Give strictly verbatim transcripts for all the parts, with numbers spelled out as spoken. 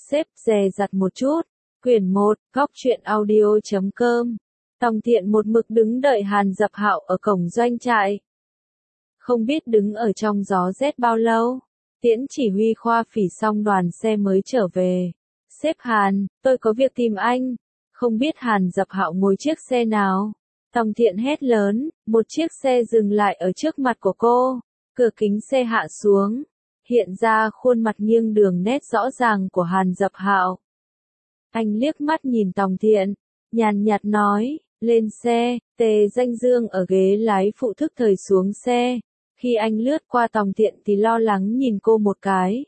Sếp dè dặt một chút. Quyển một, góc truyện audio chấm com. Tòng Thiện một mực đứng đợi Hàn Dập Hạo ở cổng doanh trại. Không biết đứng ở trong gió rét bao lâu. Tiễn chỉ huy khoa phỉ xong đoàn xe mới trở về. Sếp Hàn, tôi có việc tìm anh. Không biết Hàn Dập Hạo ngồi chiếc xe nào. Tòng Thiện hét lớn, một chiếc xe dừng lại ở trước mặt của cô. Cửa kính xe hạ xuống. Hiện ra khuôn mặt nghiêng đường nét rõ ràng của Hàn Dập Hạo. Anh liếc mắt nhìn Tòng Thiện, nhàn nhạt nói, lên xe. Tề Danh Dương ở ghế lái phụ thức thời xuống xe. Khi anh lướt qua Tòng Thiện thì lo lắng nhìn cô một cái.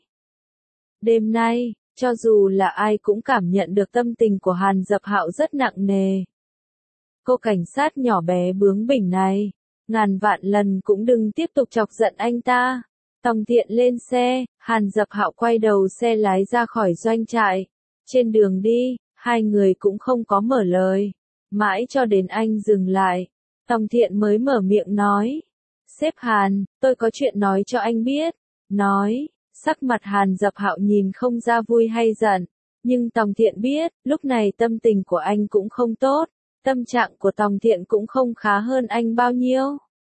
Đêm nay, cho dù là ai cũng cảm nhận được tâm tình của Hàn Dập Hạo rất nặng nề. Cô cảnh sát nhỏ bé bướng bỉnh này, ngàn vạn lần cũng đừng tiếp tục chọc giận anh ta. Tòng Thiện lên xe, Hàn Dập Hạo quay đầu xe lái ra khỏi doanh trại. Trên đường đi, hai người cũng không có mở lời. Mãi cho đến anh dừng lại, Tòng Thiện mới mở miệng nói. Sếp Hàn, tôi có chuyện nói cho anh biết. Nói, sắc mặt Hàn Dập Hạo nhìn không ra vui hay giận. Nhưng Tòng Thiện biết, lúc này tâm tình của anh cũng không tốt. Tâm trạng của Tòng Thiện cũng không khá hơn anh bao nhiêu.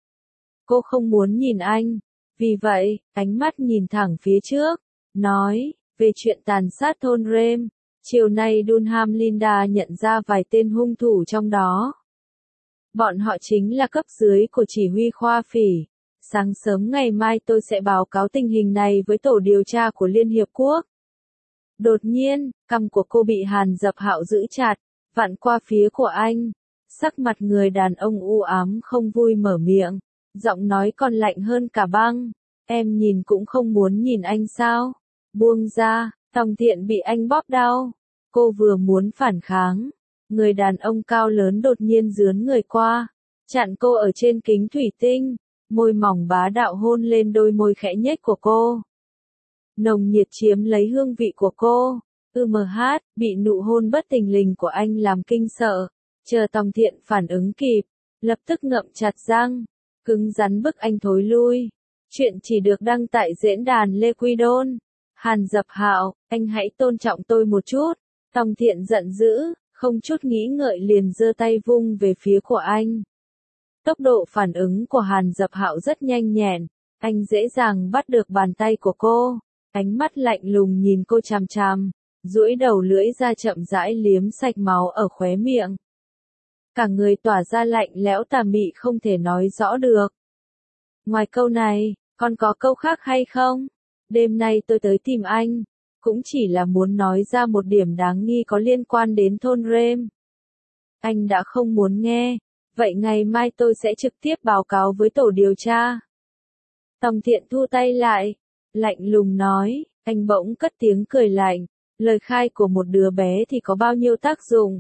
Cô không muốn nhìn anh. Vì vậy, ánh mắt nhìn thẳng phía trước. Nói, về chuyện tàn sát thôn Rem. Chiều nay Dunham Linda nhận ra vài tên hung thủ trong đó. Bọn họ chính là cấp dưới của chỉ huy khoa phỉ. Sáng sớm ngày mai tôi sẽ báo cáo tình hình này với tổ điều tra của Liên Hiệp Quốc. Đột nhiên, cằm của cô bị Hàn Dập Hạo giữ chặt, vặn qua phía của anh. Sắc mặt người đàn ông u ám không vui mở miệng, giọng nói còn lạnh hơn cả băng. Em nhìn cũng không muốn nhìn anh sao? Buông ra. Tòng Thiện bị anh bóp đau. Cô vừa muốn phản kháng. Người đàn ông cao lớn đột nhiên dướn người qua. Chặn cô ở trên kính thủy tinh. Môi mỏng bá đạo hôn lên đôi môi khẽ nhếch của cô. Nồng nhiệt chiếm lấy hương vị của cô. Ừ mờ hát, bị nụ hôn bất tình lình của anh làm kinh sợ. Chờ Tòng Thiện phản ứng kịp. Lập tức ngậm chặt răng. Cứng rắn bức anh thối lui. Chuyện chỉ được đăng tại diễn đàn Lê Quy Đôn. Hàn Dập Hạo, anh hãy tôn trọng tôi một chút. Tòng Thiện giận dữ, không chút nghĩ ngợi liền giơ tay vung về phía của anh. Tốc độ phản ứng của Hàn Dập Hạo rất nhanh nhẹn, anh dễ dàng bắt được bàn tay của cô. Ánh mắt lạnh lùng nhìn cô chằm chằm, duỗi đầu lưỡi ra chậm rãi liếm sạch máu ở khóe miệng. Cả người tỏa ra lạnh lẽo tà mị không thể nói rõ được. Ngoài câu này, còn có câu khác hay không? Đêm nay tôi tới tìm anh, cũng chỉ là muốn nói ra một điểm đáng nghi có liên quan đến thôn Rem. Anh đã không muốn nghe, vậy ngày mai tôi sẽ trực tiếp báo cáo với tổ điều tra. Tòng Thiện thu tay lại, lạnh lùng nói, anh bỗng cất tiếng cười lạnh, lời khai của một đứa bé thì có bao nhiêu tác dụng.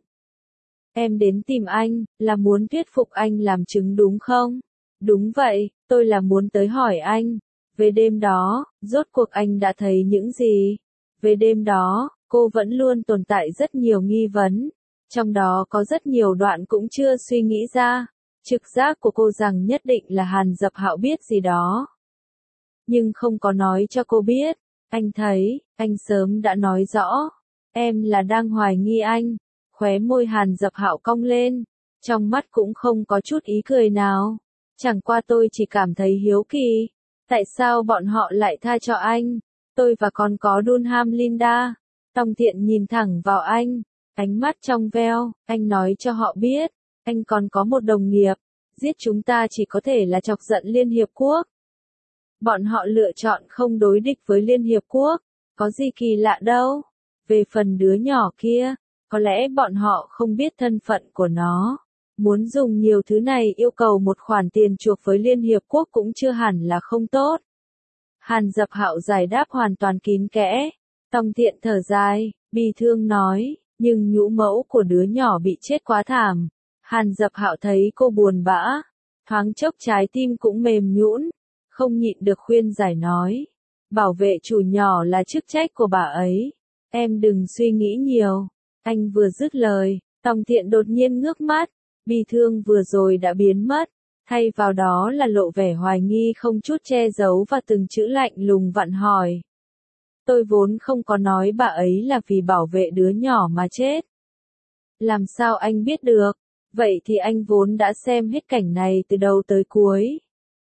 Em đến tìm anh, là muốn thuyết phục anh làm chứng đúng không? Đúng vậy, tôi là muốn tới hỏi anh. Về đêm đó, rốt cuộc anh đã thấy những gì? Về đêm đó, cô vẫn luôn tồn tại rất nhiều nghi vấn. Trong đó có rất nhiều đoạn cũng chưa suy nghĩ ra. Trực giác của cô rằng nhất định là Hàn Dập Hạo biết gì đó. Nhưng không có nói cho cô biết. Anh thấy, anh sớm đã nói rõ. Em là đang hoài nghi anh. Khóe môi Hàn Dập Hạo cong lên. Trong mắt cũng không có chút ý cười nào. Chẳng qua tôi chỉ cảm thấy hiếu kỳ. Tại sao bọn họ lại tha cho anh? Tôi và còn có Dunham Linda. Tòng Thiện nhìn thẳng vào anh. Ánh mắt trong veo, anh nói cho họ biết. Anh còn có một đồng nghiệp. Giết chúng ta chỉ có thể là chọc giận Liên Hiệp Quốc. Bọn họ lựa chọn không đối địch với Liên Hiệp Quốc. Có gì kỳ lạ đâu. Về phần đứa nhỏ kia, có lẽ bọn họ không biết thân phận của nó. Muốn dùng nhiều thứ này yêu cầu một khoản tiền chuộc với Liên Hiệp Quốc cũng chưa hẳn là không tốt. Hàn Dập Hạo giải đáp hoàn toàn kín kẽ. Tòng Thiện thở dài, bi thương nói, nhưng nhũ mẫu của đứa nhỏ bị chết quá thảm. Hàn Dập Hạo thấy cô buồn bã, thoáng chốc trái tim cũng mềm nhũn, không nhịn được khuyên giải nói. Bảo vệ chủ nhỏ là chức trách của bà ấy. Em đừng suy nghĩ nhiều. Anh vừa dứt lời, Tòng Thiện đột nhiên ngước mắt. Bi thương vừa rồi đã biến mất, thay vào đó là lộ vẻ hoài nghi không chút che giấu và từng chữ lạnh lùng vặn hỏi. Tôi vốn không có nói bà ấy là vì bảo vệ đứa nhỏ mà chết. Làm sao anh biết được? Vậy thì anh vốn đã xem hết cảnh này từ đầu tới cuối.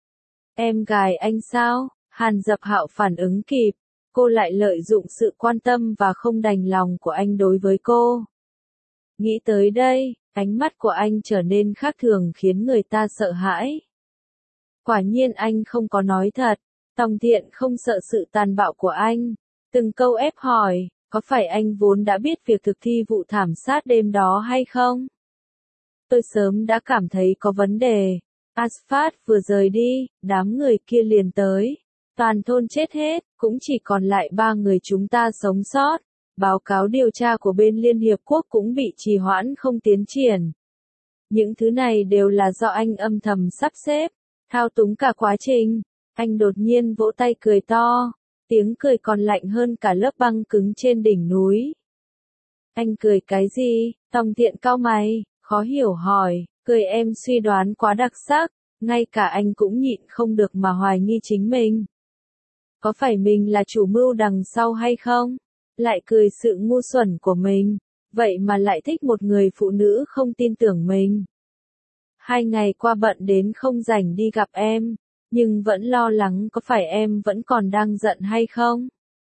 Em gài anh sao? Hàn Dập Hạo phản ứng kịp, cô lại lợi dụng sự quan tâm và không đành lòng của anh đối với cô. Nghĩ tới đây, ánh mắt của anh trở nên khác thường khiến người ta sợ hãi. Quả nhiên anh không có nói thật, Tòng Thiện không sợ sự tàn bạo của anh. Từng câu ép hỏi, có phải anh vốn đã biết việc thực thi vụ thảm sát đêm đó hay không? Tôi sớm đã cảm thấy có vấn đề. Asfat vừa rời đi, đám người kia liền tới. Toàn thôn chết hết, cũng chỉ còn lại ba người chúng ta sống sót. Báo cáo điều tra của bên Liên Hiệp Quốc cũng bị trì hoãn không tiến triển. Những thứ này đều là do anh âm thầm sắp xếp, thao túng cả quá trình. Anh đột nhiên vỗ tay cười to, tiếng cười còn lạnh hơn cả lớp băng cứng trên đỉnh núi. Anh cười cái gì? Tòng Thiện cau mày, khó hiểu hỏi, cười em suy đoán quá đặc sắc, ngay cả anh cũng nhịn không được mà hoài nghi chính mình. Có phải mình là chủ mưu đằng sau hay không? Lại cười sự ngu xuẩn của mình, vậy mà lại thích một người phụ nữ không tin tưởng mình. Hai ngày qua bận đến không rảnh đi gặp em, nhưng vẫn lo lắng có phải em vẫn còn đang giận hay không?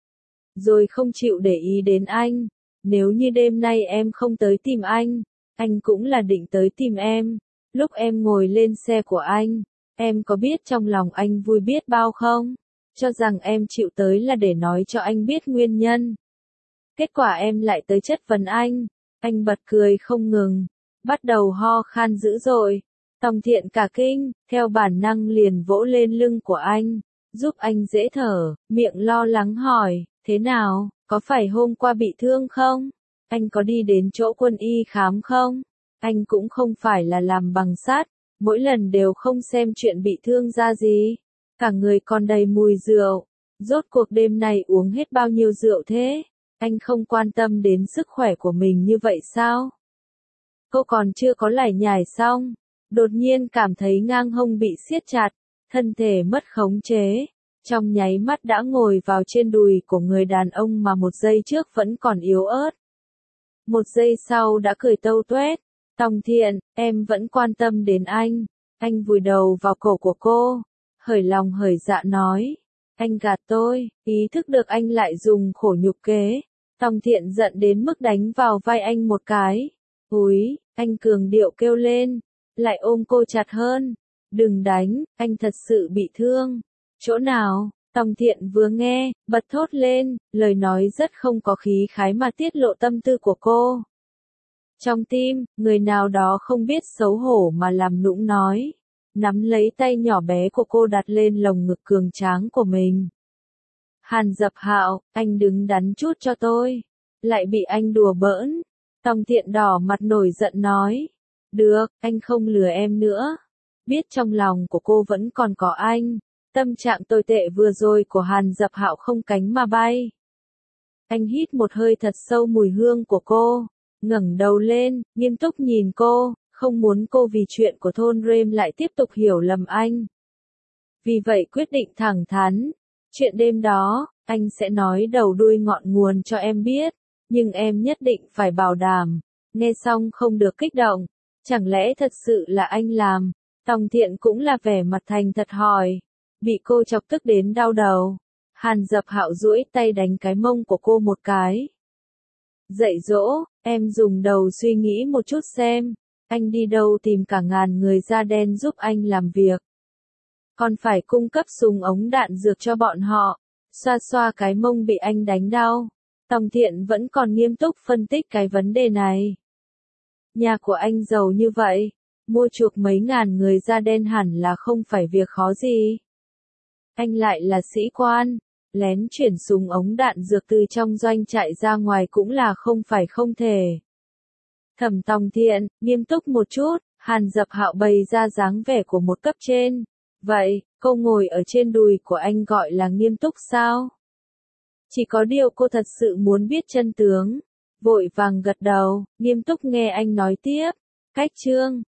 Rồi không chịu để ý đến anh, nếu như đêm nay em không tới tìm anh, anh cũng là định tới tìm em. Lúc em ngồi lên xe của anh, em có biết trong lòng anh vui biết bao không? Cho rằng em chịu tới là để nói cho anh biết nguyên nhân. Kết quả em lại tới chất vấn anh. Anh bật cười không ngừng, bắt đầu ho khan dữ dội. Tòng Thiện cả kinh, theo bản năng liền vỗ lên lưng của anh, giúp anh dễ thở, miệng lo lắng hỏi, thế nào, có phải hôm qua bị thương không? Anh có đi đến chỗ quân y khám không? Anh cũng không phải là làm bằng sắt, mỗi lần đều không xem chuyện bị thương ra gì. Cả người còn đầy mùi rượu. Rốt cuộc đêm này uống hết bao nhiêu rượu thế? Anh không quan tâm đến sức khỏe của mình như vậy sao? Cô còn chưa có lải nhải xong, đột nhiên cảm thấy ngang hông bị siết chặt, thân thể mất khống chế. Trong nháy mắt đã ngồi vào trên đùi của người đàn ông mà một giây trước vẫn còn yếu ớt. Một giây sau đã cười tâu tuét. Tòng Thiện, em vẫn quan tâm đến anh. Anh vùi đầu vào cổ của cô, hởi lòng hởi dạ nói. Anh gạt tôi, ý thức được anh lại dùng khổ nhục kế. Tòng Thiện giận đến mức đánh vào vai anh một cái. Úi, anh cường điệu kêu lên, lại ôm cô chặt hơn. Đừng đánh, anh thật sự bị thương. Chỗ nào? Tòng Thiện vừa nghe, bật thốt lên, lời nói rất không có khí khái mà tiết lộ tâm tư của cô. Trong tim, người nào đó không biết xấu hổ mà làm nũng nói, nắm lấy tay nhỏ bé của cô đặt lên lồng ngực cường tráng của mình. Hàn Dập Hạo, anh đứng đắn chút cho tôi. Lại bị anh đùa bỡn. Tòng Thiện đỏ mặt nổi giận nói. Được, anh không lừa em nữa. Biết trong lòng của cô vẫn còn có anh. Tâm trạng tồi tệ vừa rồi của Hàn Dập Hạo không cánh mà bay. Anh hít một hơi thật sâu mùi hương của cô, ngẩng đầu lên, nghiêm túc nhìn cô, không muốn cô vì chuyện của thôn Rêm lại tiếp tục hiểu lầm anh. Vì vậy quyết định thẳng thắn, chuyện đêm đó, anh sẽ nói đầu đuôi ngọn nguồn cho em biết, nhưng em nhất định phải bảo đảm. Nghe xong không được kích động, chẳng lẽ thật sự là anh làm? Tòng Thiện cũng là vẻ mặt thành thật hỏi, bị cô chọc tức đến đau đầu. Hàn Dập Hạo duỗi tay đánh cái mông của cô một cái. Dạy dỗ, em dùng đầu suy nghĩ một chút xem, anh đi đâu tìm cả ngàn người da đen giúp anh làm việc. Còn phải cung cấp súng ống đạn dược cho bọn họ, xoa xoa cái mông bị anh đánh đau. Tòng Thiện vẫn còn nghiêm túc phân tích cái vấn đề này. Nhà của anh giàu như vậy, mua chuộc mấy ngàn người da đen hẳn là không phải việc khó gì. Anh lại là sĩ quan, lén chuyển súng ống đạn dược từ trong doanh trại ra ngoài cũng là không phải không thể. Thẩm Tòng Thiện, nghiêm túc một chút, Hàn Dập Hạo bày ra dáng vẻ của một cấp trên. Vậy, cô ngồi ở trên đùi của anh gọi là nghiêm túc sao? Chỉ có điều cô thật sự muốn biết chân tướng. Vội vàng gật đầu, nghiêm túc nghe anh nói tiếp. Cách chương